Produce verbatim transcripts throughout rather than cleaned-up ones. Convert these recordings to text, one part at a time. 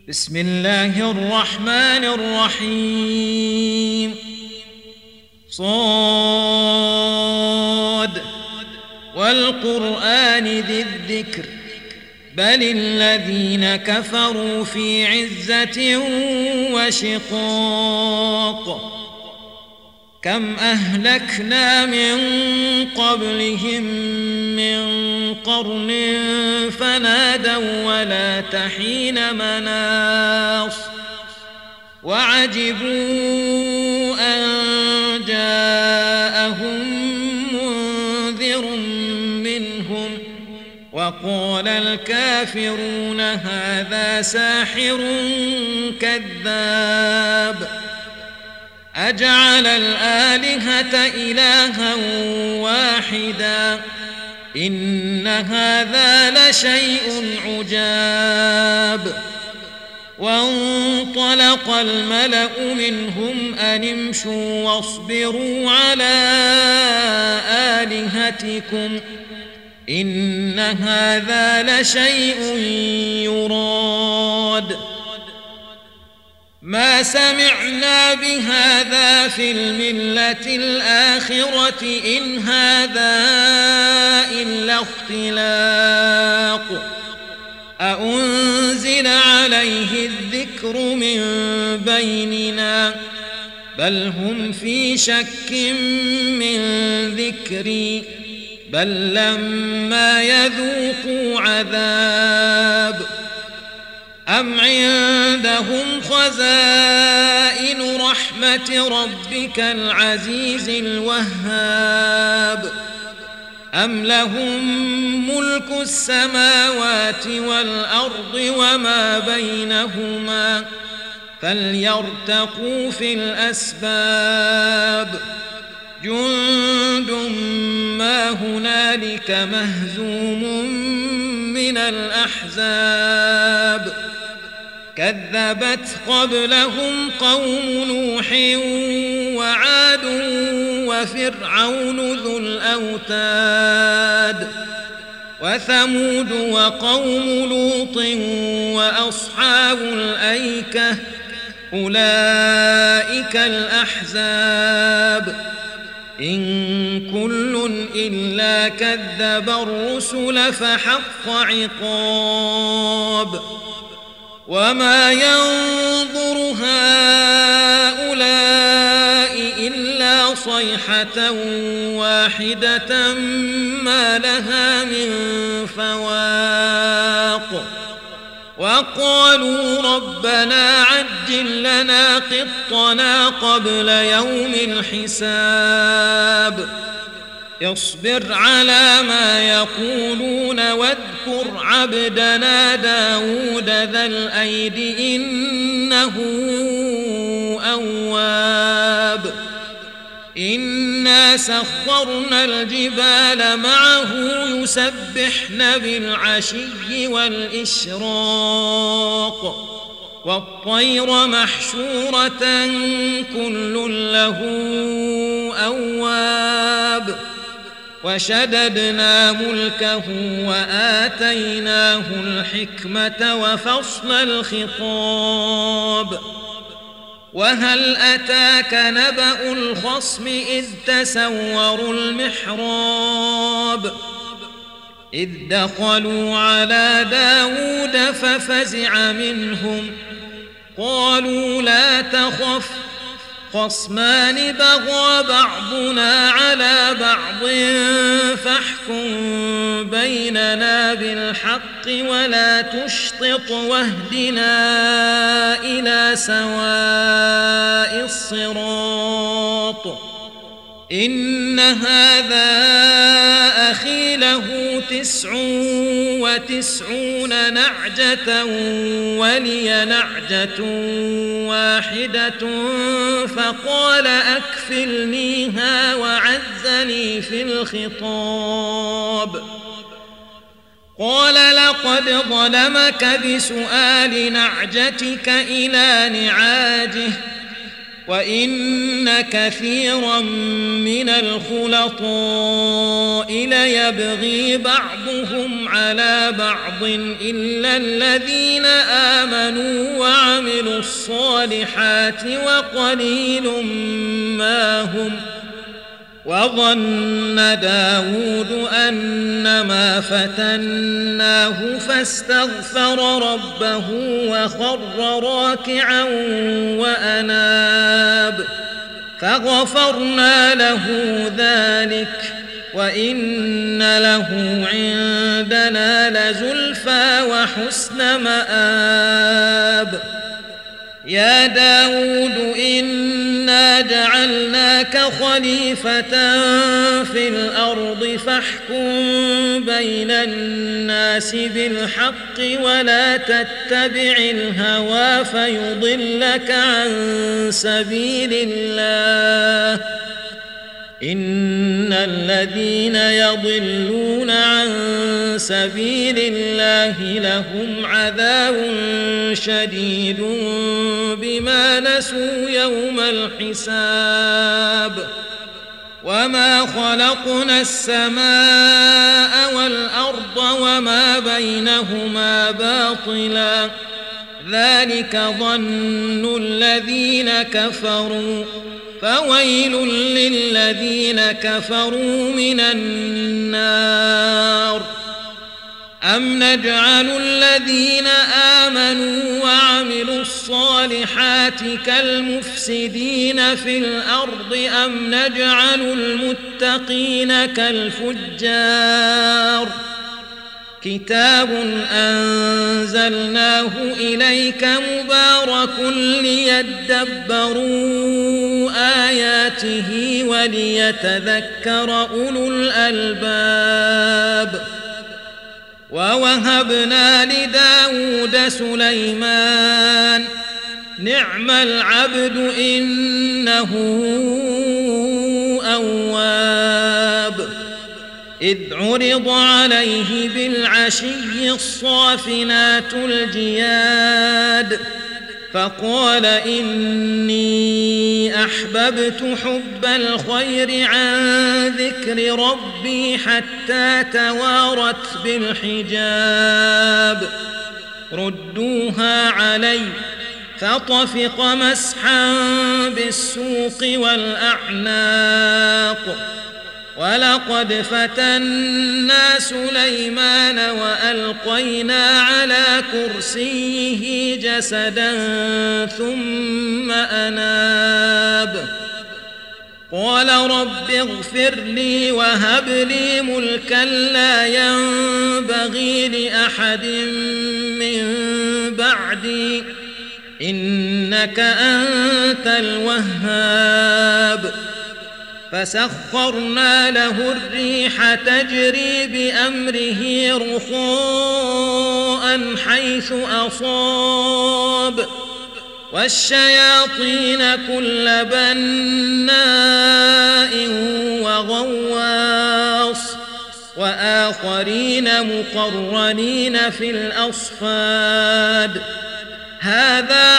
بسم الله الرحمن الرحيم. صاد والقرآن ذي الذكر بل الذين كفروا في عزة وشقاق. كم أهلكنا من قبلهم من قرن فنادوا ولا تحين مناص وعجبوا أن جاءهم منذر منهم وقال الكافرون هذا ساحر كذاب. أجعل الآلهة إلها واحدا إن هذا لشيء عجاب. وانطلق الملأ منهم أن امشوا واصبروا على آلهتكم إن هذا لشيء يراد. ما سمعنا بهذا في الملة الآخرة إن هذا إلا اختلاق. أأنزل عليه الذكر من بيننا بل هم في شك من ذكري بل لما يذوقوا عذاب. أم عندهم خزائن رحمة ربك العزيز الوهاب أم لهم ملك السماوات والأرض وما بينهما فليرتقوا في الأسباب. جند ما هنالك مهزوم من الأحزاب. كذبت قبلهم قوم نوح وعاد وفرعون ذو الأوتاد وثمود وقوم لوط وأصحاب الأيكة أولئك الأحزاب. إن كل إلا كذب الرسل فحق عقاب. وما ينظر هؤلاء إلا صيحة واحدة ما لها من فواق. وقالوا ربنا عجل لنا قطنا قبل يوم الحساب. اصبر على ما يقولون واذكر عبدنا داود ذا الأيد إنه أواب. إنا سخرنا الجبال معه يسبحن بالعشي والإشراق والطير محشورة كل له أواب. وشددنا ملكه وآتيناه الحكمة وفصل الخطاب. وهل أتاك نبأ الخصم إذ تسوروا المحراب إذ دخلوا على داود ففزع منهم قالوا لا تخف خصمان بغى بعضنا على بعض فاحكم بيننا بالحق ولا تشطط واهدنا إلى سواء الصراط. إن هذا أخي له تسع وتسعون نعجة ولي نعجة واحدة فقال أكفلنيها وعزني في الخطاب. قال لقد ظلمك بسؤال نعجتك إلى نعاجه وإن كثيرا من الخلطاء ليبغي بعضهم على بعض إلا الذين آمنوا وعملوا الصالحات وقليل ما هم. وظن داود أنما فتناه فاستغفر ربه وخر راكعا وأناب فغفرنا له ذلك وإن له عندنا لزلفى وحسن مآب. يا داود إنا جعلناك خليفة في الأرض فاحكم بين الناس بالحق ولا تتبع الهوى فيضلك عن سبيل الله. إن الذين يضلون عن سبيل الله لهم عذاب شديد بما نسوا يوم الحساب. وما خلقنا السماء والأرض وما بينهما باطلا ذلك ظن الذين كفروا فويل للذين كفروا من النار. أم نجعل الذين آمنوا وعملوا الصالحات كالمفسدين في الأرض أم نجعل المتقين كالفجار. كتاب أنزلناه إليك مبارك ليدبروا آياته وليتذكر أولو الألباب. ووهبنا لداود سليمان نعم العبد إنه أواب. إذ عرض عليه بالعشي الصافنات الجياد فقال إني أحببت حب الخير عن ذكر ربي حتى توارت بالحجاب. ردوها علي فطفق مسحا بالسوق والأعناق. ولقد فتنا سليمان وألقينا على كرسيه جسدا ثم أناب. قال رب اغفر لي وهب لي ملكا لا ينبغي لأحد من بعدي إنك أنت الوهاب. فسخرنا له الريح تجري بأمره رخاء حيث أصاب والشياطين كل بناء وغواص وآخرين مقرنين في الأصفاد. هذا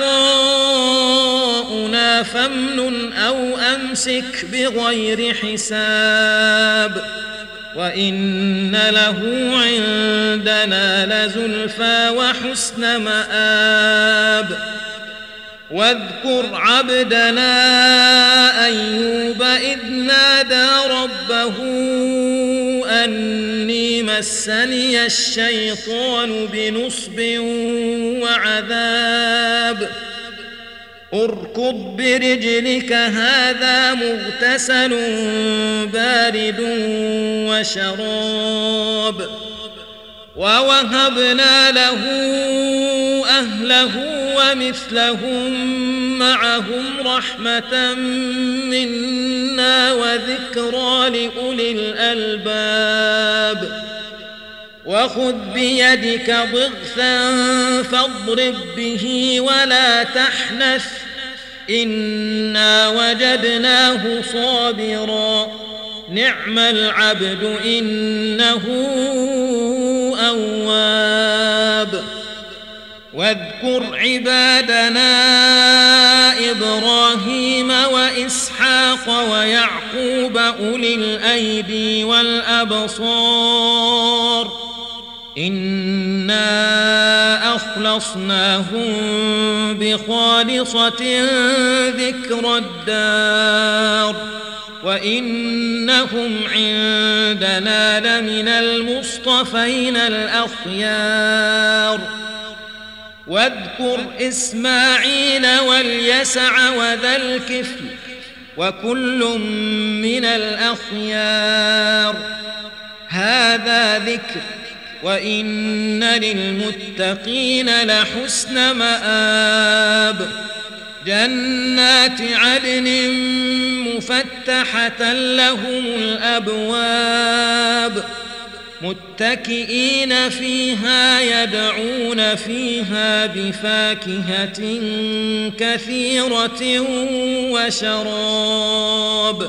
عطاؤنا فامنن أو أمسك بغير حساب. وإن له عندنا لزلفى وحسن مآب. واذكر عبدنا أيوب إذ نادى ربه أني مسني الشيطان بنصب وعذاب. اركض برجلك هذا مغتسل بارد وشراب. ووهبنا له أهله ومثلهم معهم رحمة منا وذكرى لأولي الألباب. وخذ بيدك ضغثا فاضرب به ولا تحنث إنا وجدناه صابرا نعم العبد إنه أواب. واذكر عبادنا إبراهيم وإسحاق ويعقوب أولي الأيدي والأبصار إنا أخلصناهم بخالصة ذكر الدار وإنهم عندنا لمن المصطفين الأخيار واذكر إسماعيل واليسع وذا الكفل وكل من الأخيار هذا ذكر وإن للمتقين لحسن مآب جنات عدن مفتحة لهم الأبواب متكئين فيها يدعون فيها بفاكهة كثيرة وشراب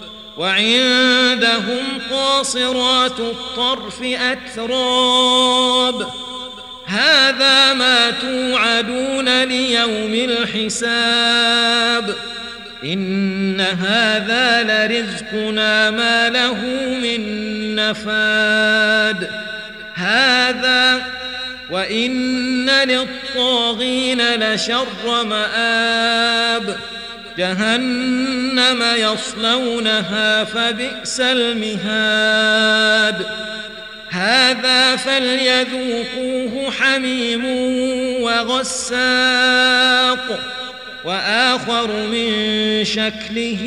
وعندهم قاصرات الطرف أتراب هذا ما توعدون ليوم الحساب إن هذا لرزقنا ما له من نفاد هذا وإن للطاغين لشر مآب جهنم يصلونها فبئس المهاد هذا فليذوقوه حميم وغساق وآخر من شكله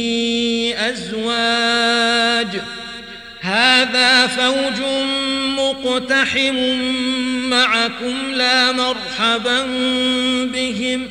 أزواج هذا فوج مقتحم معكم لا مرحبا بهم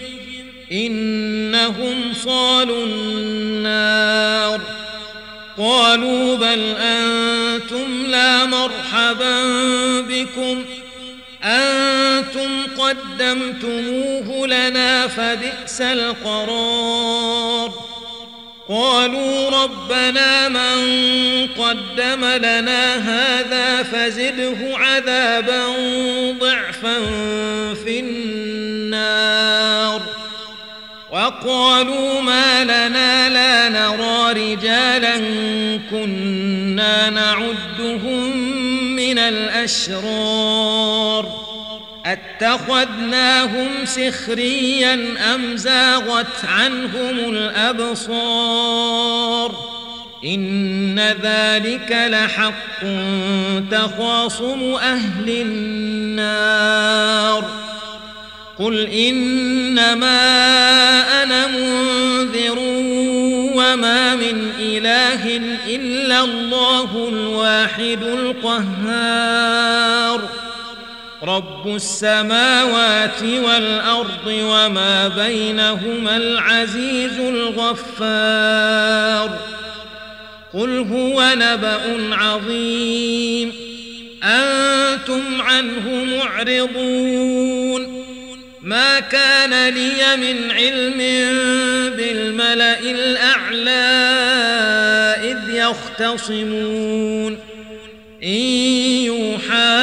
إنهم صالوا النار قالوا بل أنتم لا مرحبا بكم أنتم قدمتموه لنا فبئس القرار قالوا ربنا من قدم لنا هذا فزده عذابا ضعفا في النار وقالوا ما لنا لا نرى رجالا كنا نعدهم من الأشرار اتخذناهم سخريا أم زاغت عنهم الأبصار إن ذلك لحق تخاصم أهل النار قل إنما أنا منذر وما من إله إلا الله الواحد القهار رب السماوات والأرض وما بينهما العزيز الغفار قل هو نبأ عظيم أنتم عنه معرضون ما كان لي من علم بالملأ الأعلى إذ يختصمون إن يوحى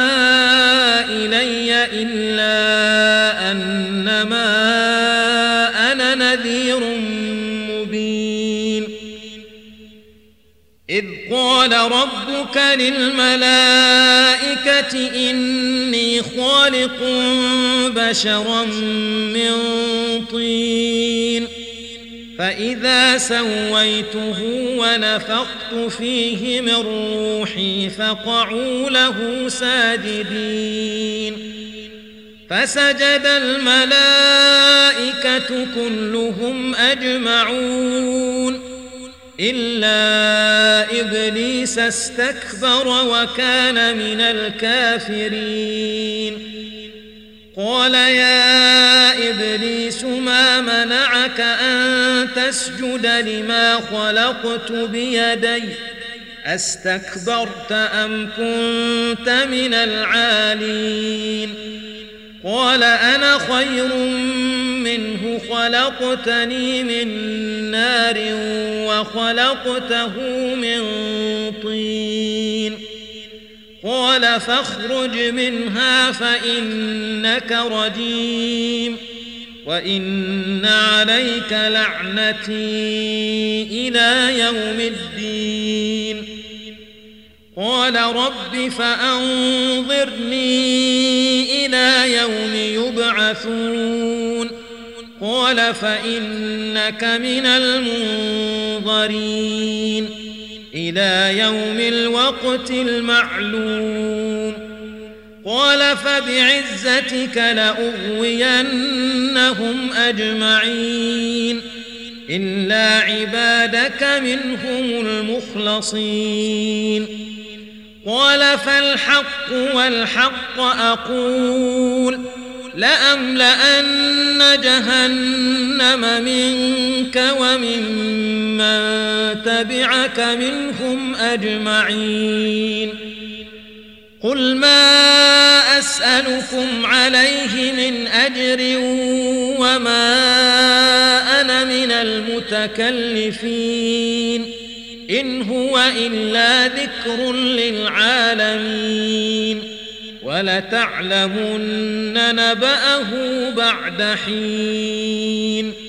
إلي إلا أنما أنا نذير مبين إذ قال ربك للملائكة إني خالق بشرا من طين فإذا سويته ونفخت فيه من روحي فقعوا له ساجدين فسجد الملائكة كلهم أجمعون إلا إبليس استكبر وكان من الكافرين قال يا إبليس ما منعك أن تسجد لما خلقت بيدي أستكبرت أم كنت من العالين قال أنا خير منه خلقتني من نار وخلقته من طين قال فاخرج منها فإنك رجيم وإن عليك لعنتي إلى يوم الدين. قال رب فأنظرني إلى يوم يبعثون. قال فإنك من المنظرين إلى يوم الوقت المعلوم. قال فبعزتك لأغوينهم أجمعين إلا عبادك منهم المخلصين. قال فالحق والحق أقول لأملأن جهنم منك وممن تبعك منهم أجمعين. قل ما أسألكم عليه من أجر وما أنا من المتكلفين إن هو إلا ذكر للعالمين ولتعلمن نبأه بعد حين.